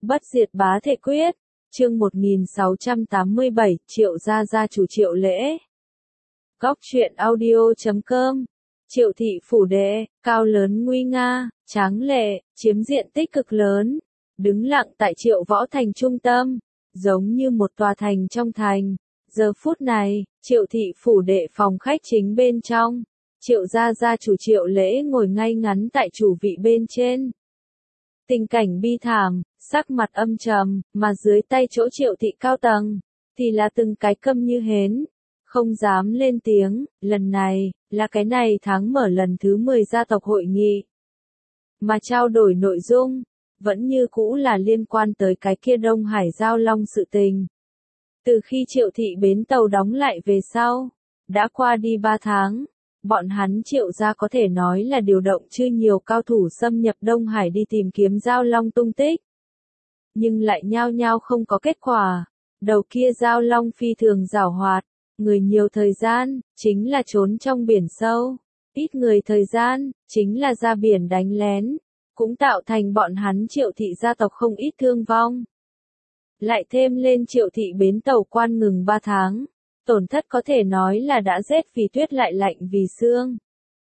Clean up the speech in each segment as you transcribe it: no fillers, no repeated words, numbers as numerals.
Bất diệt bá thể quyết, chương 1687, Triệu gia chủ Triệu Lễ. Góc truyện audio.com. Triệu thị phủ đệ, cao lớn nguy nga, tráng lệ, chiếm diện tích cực lớn, đứng lặng tại Triệu Võ Thành trung tâm, giống như một tòa thành trong thành. Giờ phút này, Triệu thị phủ đệ phòng khách chính bên trong, Triệu gia chủ Triệu Lễ ngồi ngay ngắn tại chủ vị bên trên. Tình cảnh bi thảm, sắc mặt âm trầm, mà dưới tay chỗ Triệu thị cao tầng, thì là từng cái câm như hến, không dám lên tiếng. Lần này, là cái này tháng mở lần thứ 10 gia tộc hội nghị. Mà trao đổi nội dung, vẫn như cũ là liên quan tới cái kia Đông Hải Giao Long sự tình. Từ khi Triệu thị bến tàu đóng lại về sau, đã qua đi 3 tháng. Bọn hắn Triệu gia có thể nói là điều động chưa nhiều cao thủ xâm nhập Đông Hải đi tìm kiếm Giao Long tung tích. Nhưng lại nhao nhao không có kết quả. Đầu kia Giao Long phi thường giảo hoạt, người nhiều thời gian, chính là trốn trong biển sâu. Ít người thời gian, chính là ra biển đánh lén. Cũng tạo thành bọn hắn Triệu thị gia tộc không ít thương vong. Lại thêm lên Triệu thị bến tàu quan ngừng 3 tháng. Tổn thất có thể nói là đã rét vì tuyết lại lạnh vì xương.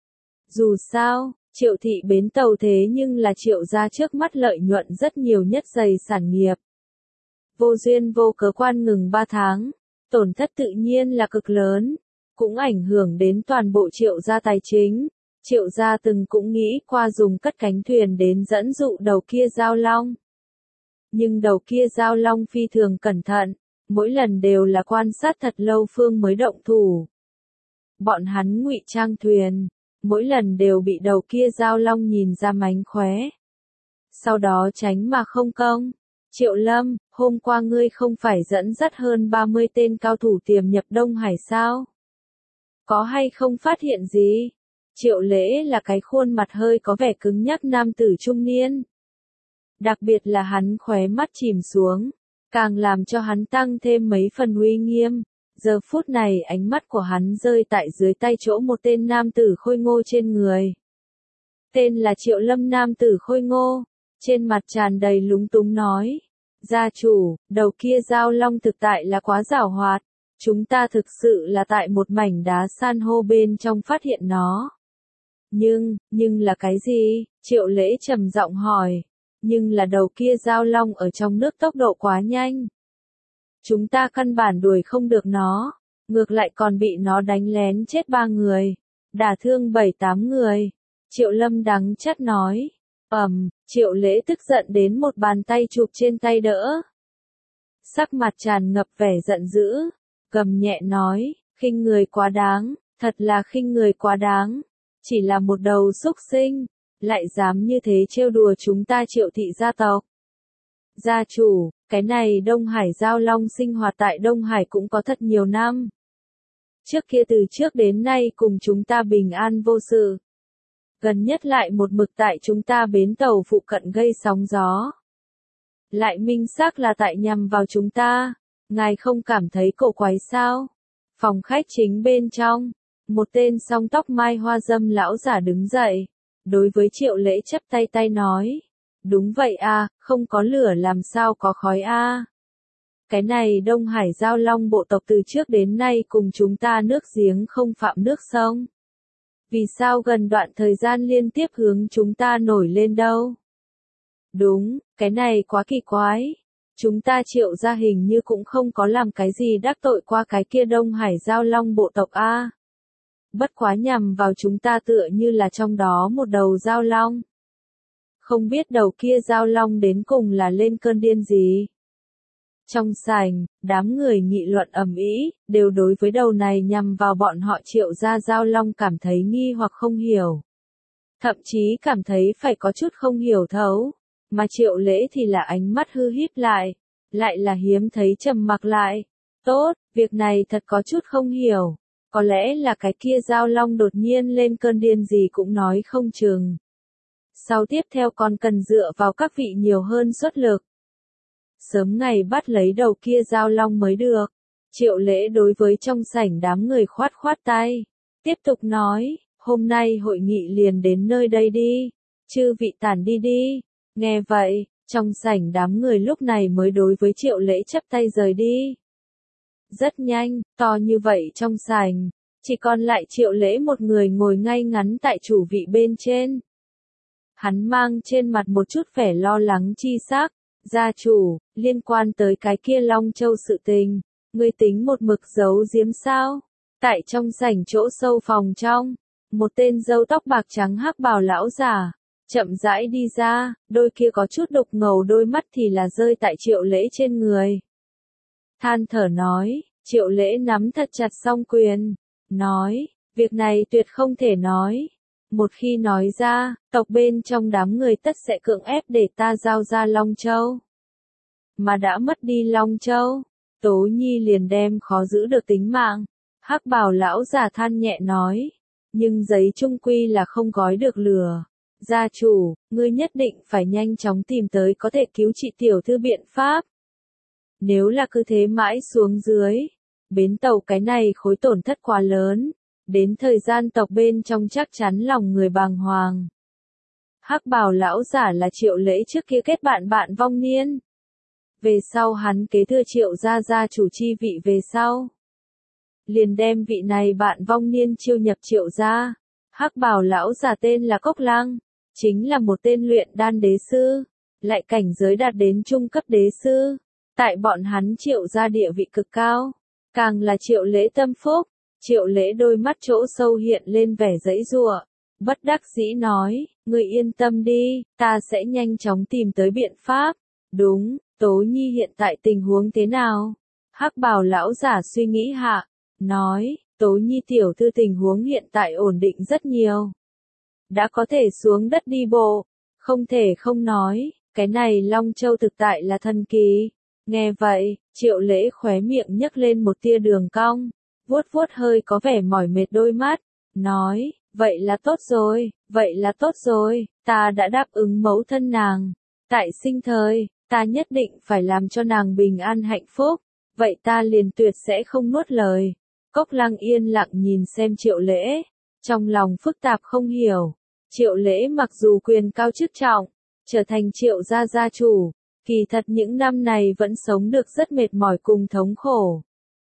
Dù sao, Triệu thị bến tàu thế nhưng là Triệu gia trước mắt lợi nhuận rất nhiều nhất dày sản nghiệp. Vô duyên vô cớ quan ngừng 3 tháng, tổn thất tự nhiên là cực lớn, cũng ảnh hưởng đến toàn bộ Triệu gia tài chính. Triệu gia từng cũng nghĩ qua dùng cất cánh thuyền đến dẫn dụ đầu kia Giao Long. Nhưng đầu kia Giao Long phi thường cẩn thận. Mỗi lần đều là quan sát thật lâu phương mới động thủ. Bọn hắn ngụy trang thuyền, mỗi lần đều bị đầu kia Giao Long nhìn ra mánh khóe. Sau đó tránh mà không công. Triệu Lâm, hôm qua ngươi không phải dẫn dắt hơn 30 tên cao thủ tiềm nhập Đông Hải sao? Có hay không phát hiện gì? Triệu Lễ là cái khuôn mặt hơi có vẻ cứng nhắc nam tử trung niên. Đặc biệt là hắn khóe mắt chìm xuống. Càng làm cho hắn tăng thêm mấy phần uy nghiêm. Giờ phút này ánh mắt của hắn rơi tại dưới tay chỗ một tên nam tử khôi ngô trên người. Tên là Triệu Lâm nam tử khôi ngô. Trên mặt tràn đầy lúng túng nói. Gia chủ, đầu kia Giao Long thực tại là quá giảo hoạt. Chúng ta thực sự là tại một mảnh đá san hô bên trong phát hiện nó. Nhưng là cái gì? Triệu Lễ trầm giọng hỏi. Nhưng là đầu kia Giao Long ở trong nước tốc độ quá nhanh. Chúng ta căn bản đuổi không được nó, ngược lại còn bị nó đánh lén chết 3 người, đả thương 7-8 người. Triệu Lâm đắng chát nói. Triệu Lễ tức giận đến một bàn tay chụp trên tay đỡ. Sắc mặt tràn ngập vẻ giận dữ, gầm nhẹ nói, khinh người quá đáng, thật là khinh người quá đáng. Chỉ là một đầu súc sinh, lại dám như thế trêu đùa chúng ta Triệu thị gia tộc. Gia chủ, cái này Đông Hải Giao Long sinh hoạt tại Đông Hải cũng có thật nhiều năm. Trước kia từ trước đến nay cùng chúng ta bình an vô sự. Gần nhất lại một mực tại chúng ta bến tàu phụ cận gây sóng gió. Lại minh xác là tại nhằm vào chúng ta. Ngài không cảm thấy cổ quái sao? Phòng khách chính bên trong, một tên song tóc mai hoa dâm lão giả đứng dậy. Đối với Triệu Lễ chắp tay nói. Đúng vậy a, không có lửa làm sao có khói a. Cái này Đông Hải Giao Long bộ tộc từ trước đến nay cùng chúng ta nước giếng không phạm nước sông. Vì sao gần đoạn thời gian liên tiếp hướng chúng ta nổi lên đâu? Đúng, cái này quá kỳ quái. Chúng ta Triệu gia hình như cũng không có làm cái gì đắc tội qua cái kia Đông Hải Giao Long bộ tộc a. Bất quá nhằm vào chúng ta tựa như là trong đó một đầu Giao Long. Không biết đầu kia Giao Long đến cùng là lên cơn điên gì. Trong sảnh, đám người nghị luận ầm ĩ, đều đối với đầu này nhằm vào bọn họ Triệu gia Giao Long cảm thấy nghi hoặc không hiểu. Thậm chí cảm thấy phải có chút không hiểu thấu. Mà Triệu Lễ thì là ánh mắt hư híp lại là hiếm thấy trầm mặc lại. Tốt, việc này thật có chút không hiểu. Có lẽ là cái kia Giao Long đột nhiên lên cơn điên gì cũng nói không chừng. Sau tiếp theo còn cần dựa vào các vị nhiều hơn xuất lực. Sớm ngày bắt lấy đầu kia Giao Long mới được. Triệu Lễ đối với trong sảnh đám người khoát tay. Tiếp tục nói, hôm nay hội nghị liền đến nơi đây đi. Chư vị tản đi đi. Nghe vậy, Trong sảnh đám người lúc này mới đối với Triệu Lễ chắp tay rời đi. Rất nhanh, to như vậy trong sảnh, chỉ còn lại Triệu Lễ một người ngồi ngay ngắn tại chủ vị bên trên. Hắn mang trên mặt một chút vẻ lo lắng chi sắc. Gia chủ, liên quan tới cái kia Long Châu sự tình, ngươi tính một mực giấu giếm sao? Tại trong sảnh chỗ sâu phòng trong, một tên râu tóc bạc trắng hắc bào lão giả, chậm rãi đi ra, đôi kia có chút đục ngầu đôi mắt thì là rơi tại Triệu Lễ trên người. Than thở nói, Triệu Lễ nắm thật chặt song quyền, nói, việc này tuyệt không thể nói. Một khi nói ra, tộc bên trong đám người tất sẽ cưỡng ép để ta giao ra Long Châu. Mà đã mất đi Long Châu, Tố Nhi liền đem khó giữ được tính mạng. Hắc bào lão già than nhẹ nói, nhưng giấy chung quy là không gói được lửa. Gia chủ, ngươi nhất định phải nhanh chóng tìm tới có thể cứu trị tiểu thư biện pháp. Nếu là cứ thế mãi xuống dưới, bến tàu cái này khối tổn thất quá lớn. Đến thời gian tộc bên trong chắc chắn lòng người bàng hoàng. Hắc bào lão giả là Triệu Lễ trước kia kết bạn vong niên. Về sau hắn kế thừa Triệu gia chủ chi vị về sau. Liền đem vị này bạn vong niên chiêu nhập Triệu gia. Hắc bào lão giả tên là Cốc Lăng, chính là một tên luyện đan đế sư, lại cảnh giới đạt đến trung cấp đế sư. Tại bọn hắn Triệu gia địa vị cực cao, càng là Triệu Lễ tâm phúc. Triệu Lễ đôi mắt chỗ sâu hiện lên vẻ giãy giụa, bất đắc dĩ nói, ngươi yên tâm đi, ta sẽ nhanh chóng tìm tới biện pháp. Đúng, Tố Nhi hiện tại tình huống thế nào? Hắc bào lão giả suy nghĩ hạ, nói, Tố Nhi tiểu thư tình huống hiện tại ổn định rất nhiều. Đã có thể xuống đất đi bộ, không thể không nói, cái này Long Châu thực tại là thần kỳ. Nghe vậy, Triệu Lễ khóe miệng nhấc lên một tia đường cong. Vuốt vuốt hơi có vẻ mỏi mệt đôi mắt, nói, vậy là tốt rồi, ta đã đáp ứng mẫu thân nàng. Tại sinh thời, ta nhất định phải làm cho nàng bình an hạnh phúc, vậy ta liền tuyệt sẽ không nuốt lời. Cốc Lăng yên lặng nhìn xem Triệu Lễ, trong lòng phức tạp không hiểu. Triệu Lễ mặc dù quyền cao chức trọng, trở thành Triệu gia chủ, kỳ thật những năm này vẫn sống được rất mệt mỏi cùng thống khổ.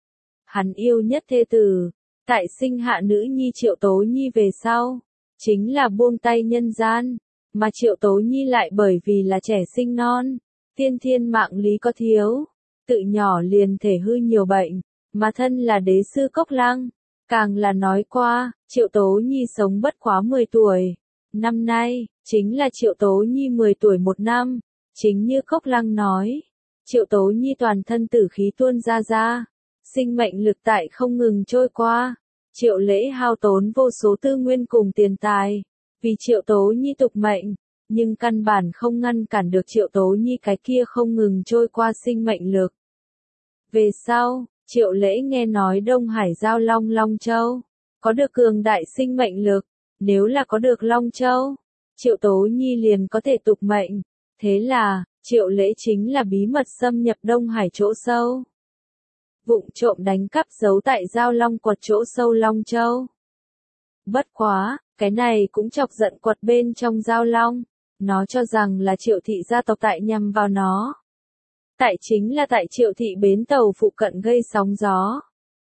Hắn yêu nhất thê tử, tại sinh hạ nữ nhi Triệu Tố Nhi về sau, chính là buông tay nhân gian, mà Triệu Tố Nhi lại bởi vì là trẻ sinh non, tiên thiên mạng lý có thiếu, tự nhỏ liền thể hư nhiều bệnh, mà thân là đế sư Cốc Lăng, càng là nói qua, Triệu Tố Nhi sống bất quá 10 tuổi, năm nay, chính là Triệu Tố Nhi 10 tuổi một năm, chính như Cốc Lăng nói, Triệu Tố Nhi toàn thân tử khí tuôn ra. Sinh mệnh lực tại không ngừng trôi qua, Triệu Lễ hao tốn vô số tư nguyên cùng tiền tài, vì Triệu Tố Nhi tục mệnh, nhưng căn bản không ngăn cản được Triệu Tố Nhi cái kia không ngừng trôi qua sinh mệnh lực. Về sau, Triệu Lễ nghe nói Đông Hải giao Long Châu, có được cường đại sinh mệnh lực, nếu là có được Long Châu, Triệu Tố Nhi liền có thể tục mệnh, thế là, Triệu Lễ chính là bí mật xâm nhập Đông Hải chỗ sâu. Vụng trộm đánh cắp giấu tại giao long quật chỗ sâu Long Châu. Bất quá, cái này cũng chọc giận quật bên trong giao long, nó cho rằng là Triệu thị gia tộc tại nhằm vào nó. Chính là tại Triệu thị bến tàu phụ cận gây sóng gió.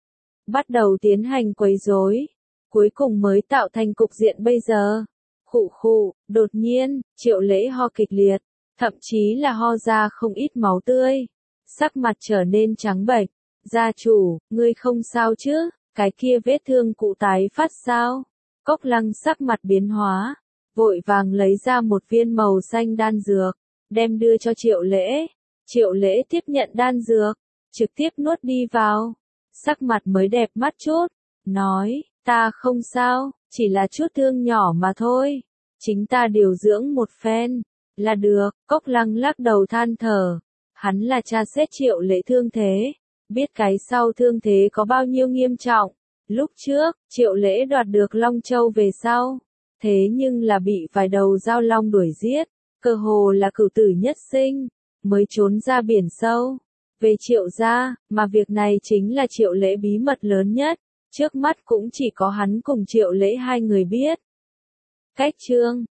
Bắt đầu tiến hành quấy rối, cuối cùng mới tạo thành cục diện bây giờ. Khụ, đột nhiên, Triệu Lễ ho kịch liệt, thậm chí là ho ra không ít máu tươi, sắc mặt trở nên trắng bệch. Gia chủ, ngươi không sao chứ, cái kia vết thương cụ tái phát sao? Cốc Lăng sắc mặt biến hóa, vội vàng lấy ra một viên màu xanh đan dược, đem đưa cho Triệu Lễ. Triệu Lễ tiếp nhận đan dược, trực tiếp nuốt đi vào, sắc mặt mới đẹp mắt chút, nói, ta không sao, chỉ là chút thương nhỏ mà thôi, chính ta điều dưỡng một phen, là được. Cốc Lăng lắc đầu than thở, hắn là cha xét Triệu Lễ thương thế. Biết cái sau thương thế có bao nhiêu nghiêm trọng. Lúc trước, Triệu Lễ đoạt được Long Châu về sau. Thế nhưng là bị vài đầu giao long đuổi giết. Cơ hồ là cửu tử nhất sinh. Mới trốn ra biển sâu. Về Triệu gia, mà việc này chính là Triệu Lễ bí mật lớn nhất. Trước mắt cũng chỉ có hắn cùng Triệu Lễ hai người biết. Cách chương